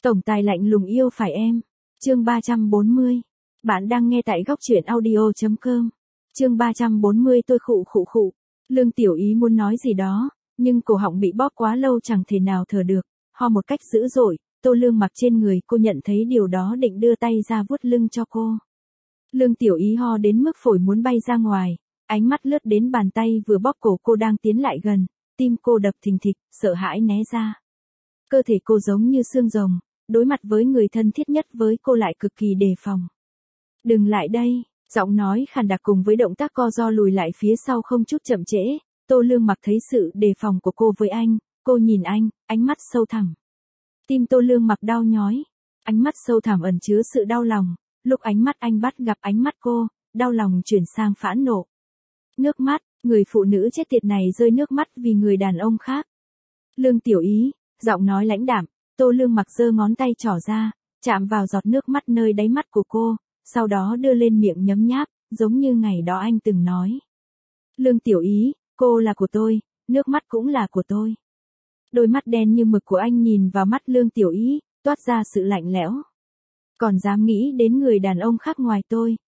Tổng tài lạnh lùng yêu phải em. Chương 340. Bạn đang nghe tại góc truyện audio.com. Chương 340 tôi khụ khụ khụ. Lương Tiểu Ý muốn nói gì đó, nhưng cổ họng bị bóp quá lâu chẳng thể nào thở được, ho một cách dữ dội. Tô Lương mặc trên người cô nhận thấy điều đó định đưa tay ra vuốt lưng cho cô. Lương Tiểu Ý ho đến mức phổi muốn bay ra ngoài, ánh mắt lướt đến bàn tay vừa bóp cổ cô đang tiến lại gần, tim cô đập thình thịch, sợ hãi né ra. Cơ thể cô giống như xương rồng, đối mặt với người thân thiết nhất với cô lại cực kỳ đề phòng. Đừng lại đây, giọng nói khàn đặc cùng với động tác co ro lùi lại phía sau không chút chậm trễ. Tô Lương mặc thấy sự đề phòng của cô với anh, cô nhìn anh, ánh mắt sâu thẳm. Tim Tô Lương mặc đau nhói, ánh mắt sâu thẳm ẩn chứa sự đau lòng. Lúc ánh mắt anh bắt gặp ánh mắt cô, đau lòng chuyển sang phẫn nộ. Nước mắt, người phụ nữ chết tiệt này rơi nước mắt vì người đàn ông khác. Lương Tiểu Ý, giọng nói lãnh đạm. Tô Lương mặc giơ ngón tay trỏ ra, chạm vào giọt nước mắt nơi đáy mắt của cô, sau đó đưa lên miệng nhấm nháp, giống như ngày đó anh từng nói. Lương Tiểu Ý, cô là của tôi, nước mắt cũng là của tôi. Đôi mắt đen như mực của anh nhìn vào mắt Lương Tiểu Ý, toát ra sự lạnh lẽo. Còn dám nghĩ đến người đàn ông khác ngoài tôi,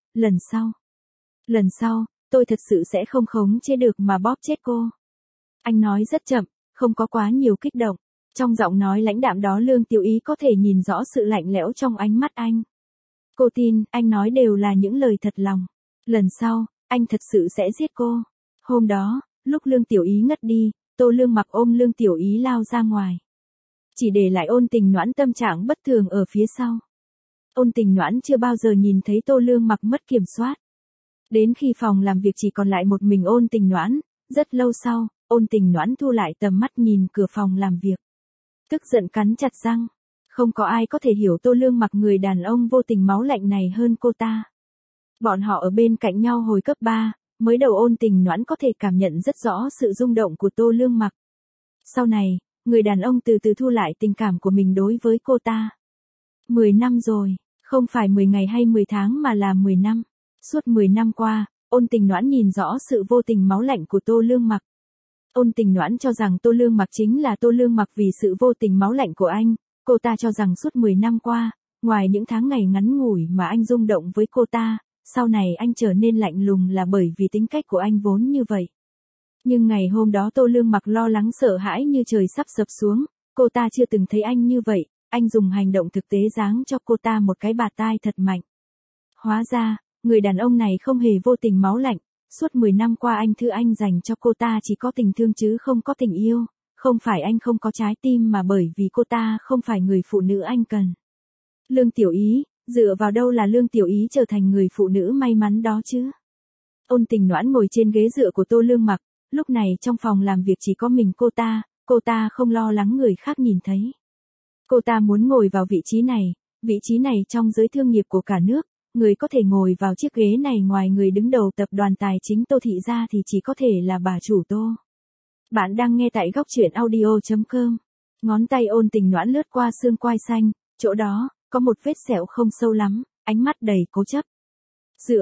lần sau, tôi thật sự sẽ không khống chế được mà bóp chết cô. Anh nói rất chậm, không có quá nhiều kích động. Trong giọng nói lãnh đạm đó Lương Tiểu Ý có thể nhìn rõ sự lạnh lẽo trong ánh mắt anh. Cô tin, anh nói đều là những lời thật lòng. Lần sau, anh thật sự sẽ giết cô. Hôm đó, lúc Lương Tiểu Ý ngất đi, Tô Lương mặc ôm Lương Tiểu Ý lao ra ngoài. Chỉ để lại Ôn Tình Noãn tâm trạng bất thường ở phía sau. Ôn Tình Noãn chưa bao giờ nhìn thấy Tô Lương mặc mất kiểm soát. Đến khi phòng làm việc chỉ còn lại một mình Ôn Tình Noãn, rất lâu sau, Ôn Tình Noãn thu lại tầm mắt nhìn cửa phòng làm việc. Tức giận cắn chặt răng. Không có ai có thể hiểu Tô Lương mặc người đàn ông vô tình máu lạnh này hơn cô ta. Bọn họ ở bên cạnh nhau hồi cấp 3, mới đầu Ôn Tình Noãn có thể cảm nhận rất rõ sự rung động của Tô Lương mặc. Sau này, người đàn ông từ từ thu lại tình cảm của mình đối với cô ta. 10 năm rồi, không phải 10 ngày hay 10 tháng mà là 10 năm. Suốt 10 năm qua, Ôn Tình Noãn nhìn rõ sự vô tình máu lạnh của Tô Lương mặc. Ôn Tình Noãn cho rằng Tô Lương mặc chính là Tô Lương mặc vì sự vô tình máu lạnh của anh. Cô ta cho rằng suốt 10 năm qua, ngoài những tháng ngày ngắn ngủi mà anh rung động với cô ta, sau này anh trở nên lạnh lùng là bởi vì tính cách của anh vốn như vậy. Nhưng ngày hôm đó Tô Lương mặc lo lắng sợ hãi như trời sắp sập xuống, cô ta chưa từng thấy anh như vậy, anh dùng hành động thực tế giáng cho cô ta một cái bạt tai thật mạnh. Hóa ra, người đàn ông này không hề vô tình máu lạnh, suốt 10 năm qua anh dành cho cô ta chỉ có tình thương chứ không có tình yêu. Không phải anh không có trái tim mà bởi vì cô ta không phải người phụ nữ anh cần. Lương Tiểu Ý, dựa vào đâu là Lương Tiểu Ý trở thành người phụ nữ may mắn đó chứ? Ôn Tình Noãn ngồi trên ghế dựa của Tô Lương mặc, lúc này trong phòng làm việc chỉ có mình cô ta không lo lắng người khác nhìn thấy. Cô ta muốn ngồi vào vị trí này trong giới thương nghiệp của cả nước, người có thể ngồi vào chiếc ghế này ngoài người đứng đầu tập đoàn tài chính Tô Thị ra thì chỉ có thể là bà chủ Tô. Bạn đang nghe tại góc truyện audio.com. Ngón tay Ôn Tình Noãn lướt qua xương quai xanh, chỗ đó, có một vết sẹo không sâu lắm, ánh mắt đầy cố chấp. Dựa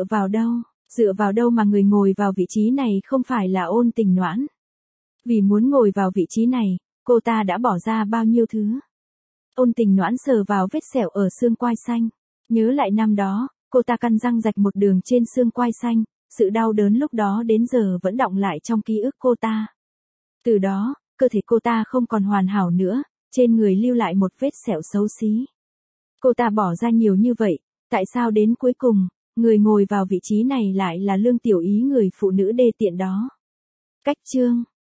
vào đâu mà người ngồi vào vị trí này không phải là Ôn Tình Noãn. Vì muốn ngồi vào vị trí này, cô ta đã bỏ ra bao nhiêu thứ. Ôn Tình Noãn sờ vào vết sẹo ở xương quai xanh. Nhớ lại năm đó, cô ta căn răng rạch một đường trên xương quai xanh, sự đau đớn lúc đó đến giờ vẫn đọng lại trong ký ức cô ta. Từ đó, cơ thể cô ta không còn hoàn hảo nữa, trên người lưu lại một vết sẹo xấu xí. Cô ta bỏ ra nhiều như vậy, tại sao đến cuối cùng, người ngồi vào vị trí này lại là Lương Tiểu Ý người phụ nữ đê tiện đó? Cách chương